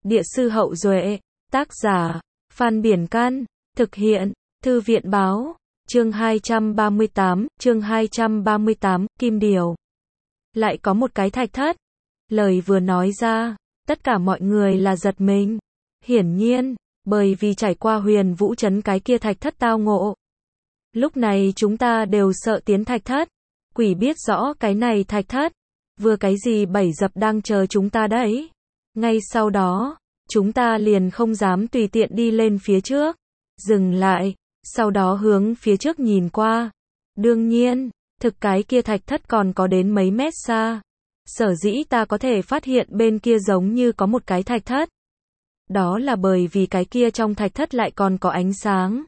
Địa sư Hậu Duệ, tác giả, Phan Biển Can, thực hiện, Thư viện Báo, chương 238, Kim Điều. Lại có một cái thạch thất. Lời vừa nói ra, tất cả mọi người là giật mình. Hiển nhiên, bởi vì trải qua Huyền Vũ Trấn cái kia thạch thất tao ngộ. Lúc này chúng ta đều sợ tiến thạch thất. Quỷ biết rõ cái này thạch thất, vừa cái gì bẫy dập đang chờ chúng ta đấy. Ngay sau đó, chúng ta liền không dám tùy tiện đi lên phía trước. Dừng lại, sau đó hướng phía trước nhìn qua. Đương nhiên, thực cái kia thạch thất còn có đến mấy mét xa. Sở dĩ ta có thể phát hiện bên kia giống như có một cái thạch thất. Đó là bởi vì cái kia trong thạch thất lại còn có ánh sáng.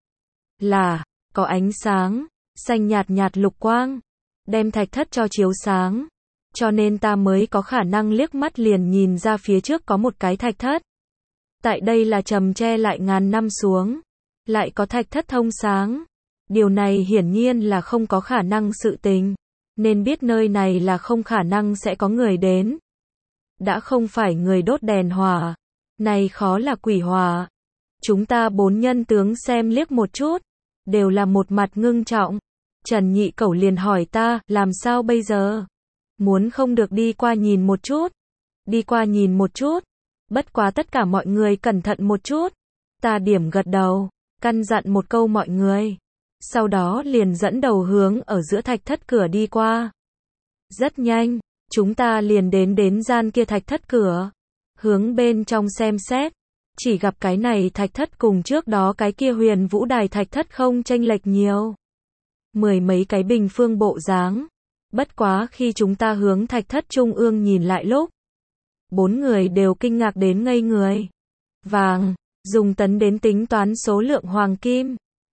Có ánh sáng, xanh nhạt nhạt lục quang, đem thạch thất cho chiếu sáng. Cho nên ta mới có khả năng liếc mắt liền nhìn ra phía trước có một cái thạch thất. Tại đây là trầm tre lại ngàn năm xuống, lại có thạch thất thông sáng. Điều này hiển nhiên là không có khả năng sự tình, nên biết nơi này là không khả năng sẽ có người đến. Đã không phải người đốt đèn hỏa, này khó là quỷ hỏa. Chúng ta bốn nhân tướng xem liếc một chút, đều là một mặt ngưng trọng. Trần Nhị Cẩu liền hỏi ta, làm sao bây giờ? Muốn không được đi qua nhìn một chút? Đi qua nhìn một chút. Bất quá tất cả mọi người cẩn thận một chút. Ta điểm gật đầu, căn dặn một câu mọi người. Sau đó liền dẫn đầu hướng ở giữa thạch thất cửa đi qua. Rất nhanh, chúng ta liền đến gian kia thạch thất cửa. Hướng bên trong xem xét, chỉ gặp cái này thạch thất cùng trước đó cái kia Huyền Vũ Đài thạch thất không chênh lệch nhiều. Mười mấy cái bình phương bộ dáng. Bất quá khi chúng ta hướng thạch thất trung ương nhìn lại lúc, bốn người đều kinh ngạc đến ngây người. Vàng, dùng tấn đến tính toán số lượng hoàng kim.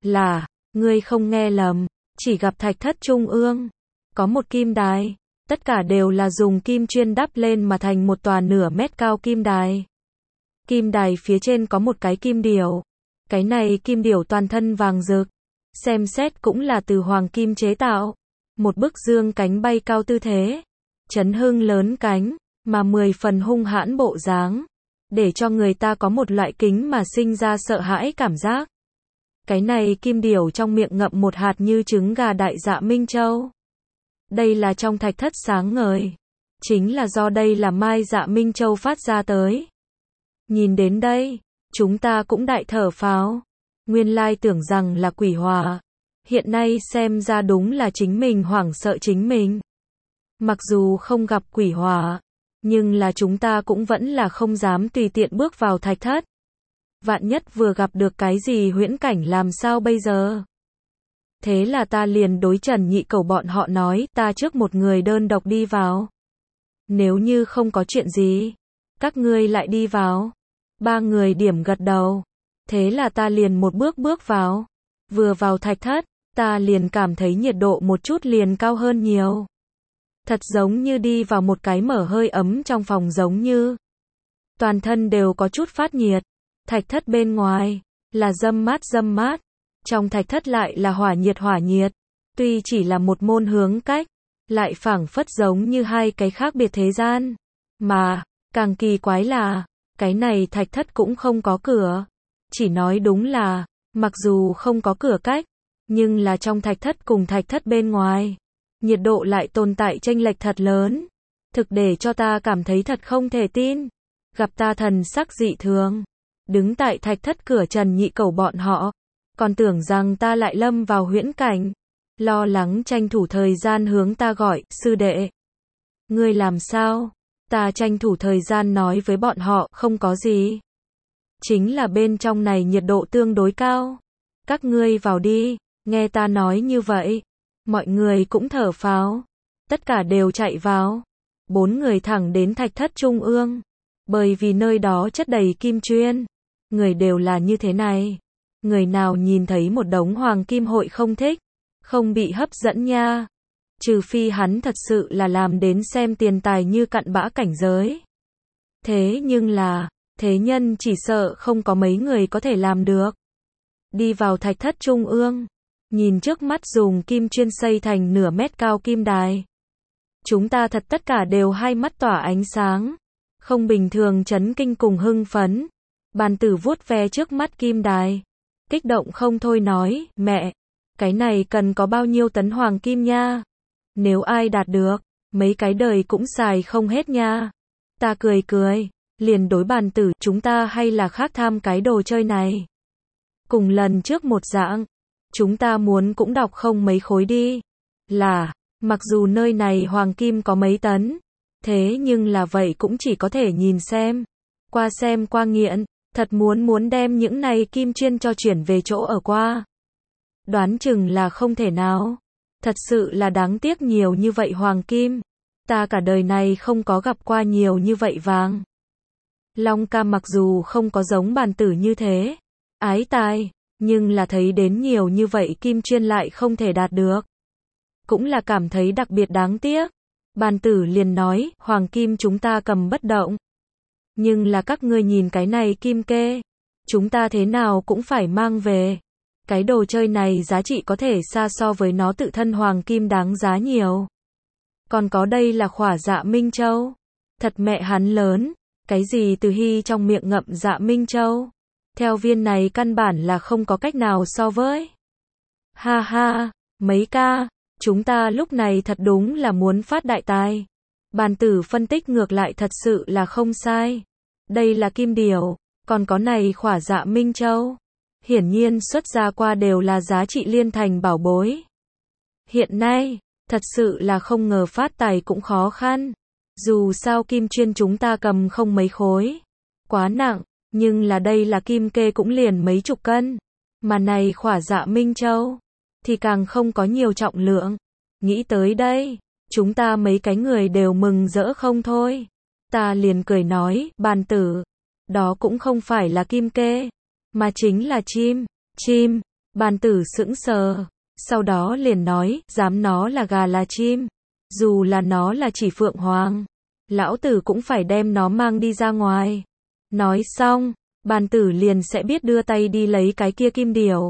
Ngươi không nghe lầm, chỉ gặp thạch thất trung ương có một kim đài, tất cả đều là dùng kim chuyên đắp lên mà thành một tòa nửa mét cao kim đài. Kim đài phía trên có một cái kim điểu. Cái này kim điểu toàn thân vàng rực, xem xét cũng là từ hoàng kim chế tạo. Một bức dương cánh bay cao tư thế, chấn hưng lớn cánh, mà 10 phần hung hãn bộ dáng, để cho người ta có một loại kính mà sinh ra sợ hãi cảm giác. Cái này kim điểu trong miệng ngậm một hạt như trứng gà đại dạ Minh Châu. Đây là trong thạch thất sáng ngời, chính là do đây là mai dạ Minh Châu phát ra tới. Nhìn đến đây, chúng ta cũng đại thở phào. Nguyên lai tưởng rằng là quỷ hỏa, hiện nay xem ra đúng là chính mình hoảng sợ chính mình. Mặc dù không gặp quỷ hỏa, nhưng là chúng ta cũng vẫn là không dám tùy tiện bước vào thạch thất. Vạn nhất vừa gặp được cái gì huyễn cảnh làm sao bây giờ? Thế là ta liền đối Trần Nhị Cẩu bọn họ nói, ta trước một người đơn độc đi vào. Nếu như không có chuyện gì, các ngươi lại đi vào. Ba người điểm gật đầu. Thế là ta liền một bước vào. Vừa vào thạch thất, ta liền cảm thấy nhiệt độ một chút liền cao hơn nhiều. Thật giống như đi vào một cái mở hơi ấm trong phòng giống như. Toàn thân đều có chút phát nhiệt. Thạch thất bên ngoài là râm mát. Trong thạch thất lại là hỏa nhiệt. Tuy chỉ là một môn hướng cách, lại phảng phất giống như hai cái khác biệt thế gian. Mà, càng kỳ quái là, cái này thạch thất cũng không có cửa. Chỉ nói đúng là, mặc dù không có cửa cách, nhưng là trong thạch thất cùng thạch thất bên ngoài, nhiệt độ lại tồn tại chênh lệch thật lớn. Thực để cho ta cảm thấy thật không thể tin. Gặp ta thần sắc dị thường, đứng tại thạch thất cửa Trần Nhị Cẩu bọn họ, còn tưởng rằng ta lại lâm vào huyễn cảnh. Lo lắng tranh thủ thời gian hướng ta gọi, sư đệ. Ngươi làm sao? Ta tranh thủ thời gian nói với bọn họ, không có gì. Chính là bên trong này nhiệt độ tương đối cao. Các ngươi vào đi, nghe ta nói như vậy. Mọi người cũng thở phào. Tất cả đều chạy vào. Bốn người thẳng đến thạch thất trung ương. Bởi vì nơi đó chất đầy kim chuyên. Người đều là như thế này. Người nào nhìn thấy một đống hoàng kim hội không thích, không bị hấp dẫn nha. Trừ phi hắn thật sự là làm đến xem tiền tài như cặn bã cảnh giới. Thế nhưng là, thế nhân chỉ sợ không có mấy người có thể làm được. Đi vào thạch thất trung ương, nhìn trước mắt dùng kim chuyên xây thành nửa mét cao kim đài. Chúng ta thật tất cả đều hai mắt tỏa ánh sáng. không bình thường chấn kinh cùng hưng phấn. Bàn tử vuốt ve trước mắt kim đài, kích động không thôi nói, mẹ, cái này cần có bao nhiêu tấn hoàng kim nha? Nếu ai đạt được, mấy cái đời cũng xài không hết nha. Ta cười cười, liền đối bàn tử, chúng ta hay là khác tham cái đồ chơi này. Cùng lần trước một dạng, chúng ta muốn cũng đọc không mấy khối đi. Là, mặc dù nơi này hoàng kim có mấy tấn, thế nhưng là vậy cũng chỉ có thể nhìn xem qua nghiện, thật muốn đem những này kim chuyên cho chuyển về chỗ ở qua. Đoán chừng là không thể nào. Thật sự là đáng tiếc nhiều như vậy hoàng kim. Ta cả đời này không có gặp qua nhiều như vậy vàng. Long ca mặc dù không có giống bàn tử như thế, ái tài, nhưng là thấy đến nhiều như vậy kim chuyên lại không thể đạt được. Cũng là cảm thấy đặc biệt đáng tiếc. Bàn tử liền nói, hoàng kim chúng ta cầm bất động. Nhưng là các ngươi nhìn cái này kim kê, chúng ta thế nào cũng phải mang về. Cái đồ chơi này giá trị có thể xa so với nó tự thân hoàng kim đáng giá nhiều. Còn có đây là khỏa dạ Minh Châu. Thật mẹ hắn lớn, cái gì từ hy trong miệng ngậm dạ Minh Châu. Theo viên này căn bản là không có cách nào so với. Ha ha, mấy ca, chúng ta lúc này thật đúng là muốn phát đại tài. Bàn tử phân tích ngược lại thật sự là không sai. Đây là kim điểu, còn có này khỏa dạ Minh Châu. Hiển nhiên xuất ra qua đều là giá trị liên thành bảo bối. Hiện nay, thật sự là không ngờ phát tài cũng khó khăn. Dù sao kim chuyên chúng ta cầm không mấy khối. Quá nặng, nhưng là đây là kim kê cũng liền mấy chục cân. Mà này khỏa dạ Minh Châu, thì càng không có nhiều trọng lượng. Nghĩ tới đây, chúng ta mấy cái người đều mừng rỡ không thôi. Ta liền cười nói, bàn tử, đó cũng không phải là kim kê, mà chính là chim. Bàn tử sững sờ, sau đó liền nói, dám nó là gà là chim, dù là nó là chỉ phượng hoàng, lão tử cũng phải đem nó mang đi ra ngoài. Nói xong, bàn tử liền sẽ biết đưa tay đi lấy cái kia kim điểu.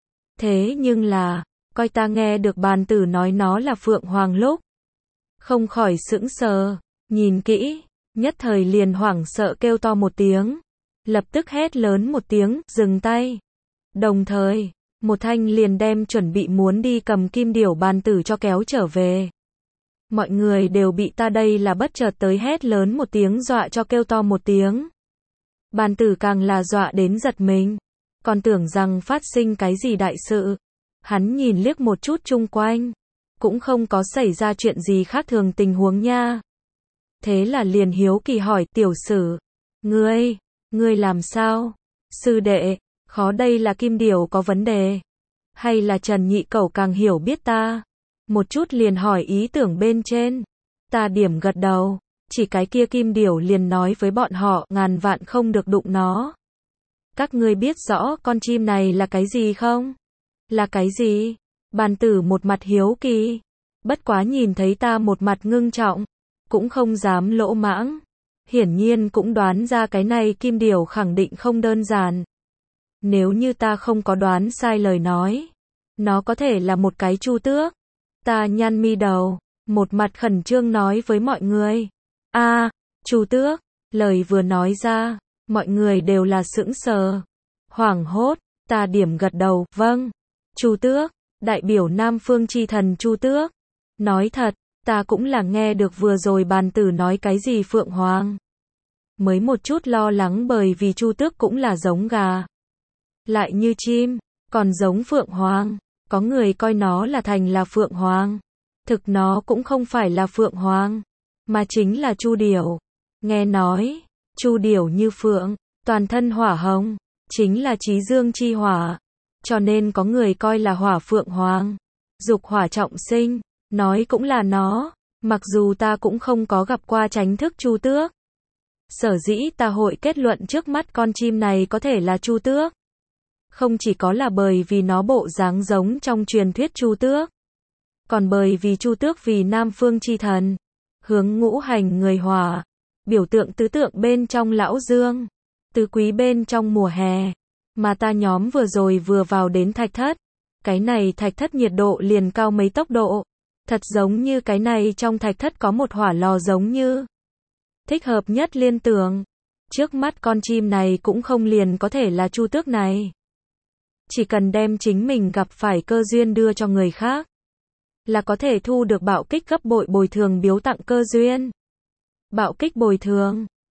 Thế nhưng là, coi ta nghe được bàn tử nói nó là phượng hoàng lúc, không khỏi sững sờ, nhìn kỹ, nhất thời liền hoảng sợ kêu to một tiếng, lập tức hét lớn một tiếng, dừng tay. Đồng thời, một thanh liền đem chuẩn bị muốn đi cầm kim điểu bàn tử cho kéo trở về. Mọi người đều bị ta đây là bất chợt tới hét lớn một tiếng dọa cho kêu to một tiếng. Bàn tử càng là dọa đến giật mình, còn tưởng rằng phát sinh cái gì đại sự. Hắn nhìn liếc một chút chung quanh, cũng không có xảy ra chuyện gì khác thường tình huống nha. Thế là liền hiếu kỳ hỏi, tiểu sử, ngươi làm sao? Sư đệ, khó đây là kim điểu có vấn đề? Hay là Trần Nhị Cẩu càng hiểu biết ta? Một chút liền hỏi ý tưởng bên trên. Ta điểm gật đầu, chỉ cái kia kim điểu liền nói với bọn họ, ngàn vạn không được đụng nó. Các ngươi biết rõ con chim này là cái gì không? Là cái gì? Bàn tử một mặt hiếu kỳ, bất quá nhìn thấy ta một mặt ngưng trọng, cũng không dám lỗ mãng. Hiển nhiên cũng đoán ra cái này kim điểu khẳng định không đơn giản. Nếu như ta không có đoán sai lời nói, nó có thể là một cái chu tước. Ta nhăn mi đầu, một mặt khẩn trương nói với mọi người. Chu tước, lời vừa nói ra, mọi người đều là sững sờ. Hoảng hốt, ta điểm gật đầu, vâng. Chu tước, đại biểu Nam Phương chi thần chu tước. Nói thật, ta cũng là nghe được vừa rồi bàn tử nói cái gì phượng hoàng. Mới một chút lo lắng bởi vì chu tước cũng là giống gà. Lại như chim, còn giống phượng hoàng. Có người coi nó là thành là phượng hoàng. Thực nó cũng không phải là phượng hoàng, mà chính là chu điểu. Nghe nói, chu điểu như phượng, toàn thân hỏa hồng, chính là chí dương chi hỏa. Cho nên có người coi là hỏa phượng hoàng. Dục hỏa trọng sinh, nói cũng là nó. Mặc dù ta cũng không có gặp qua chánh thức chu tước. Sở dĩ ta hội kết luận trước mắt con chim này có thể là chu tước. Không chỉ có là bởi vì nó bộ dáng giống trong truyền thuyết chu tước, còn bởi vì chu tước vì Nam Phương chi thần, hướng ngũ hành người hỏa, biểu tượng tứ tượng bên trong lão dương, tứ quý bên trong mùa hè. Mà ta nhóm vừa rồi vừa vào đến thạch thất, cái này thạch thất nhiệt độ liền cao mấy tốc độ, thật giống như cái này trong thạch thất có một hỏa lò giống như. thích hợp nhất liên tưởng. Trước mắt con chim này cũng không liền có thể là Chu Tước này. Chỉ cần đem chính mình gặp phải cơ duyên đưa cho người khác, là có thể thu được bạo kích gấp bội bồi thường biếu tặng cơ duyên. Bạo kích bồi thường.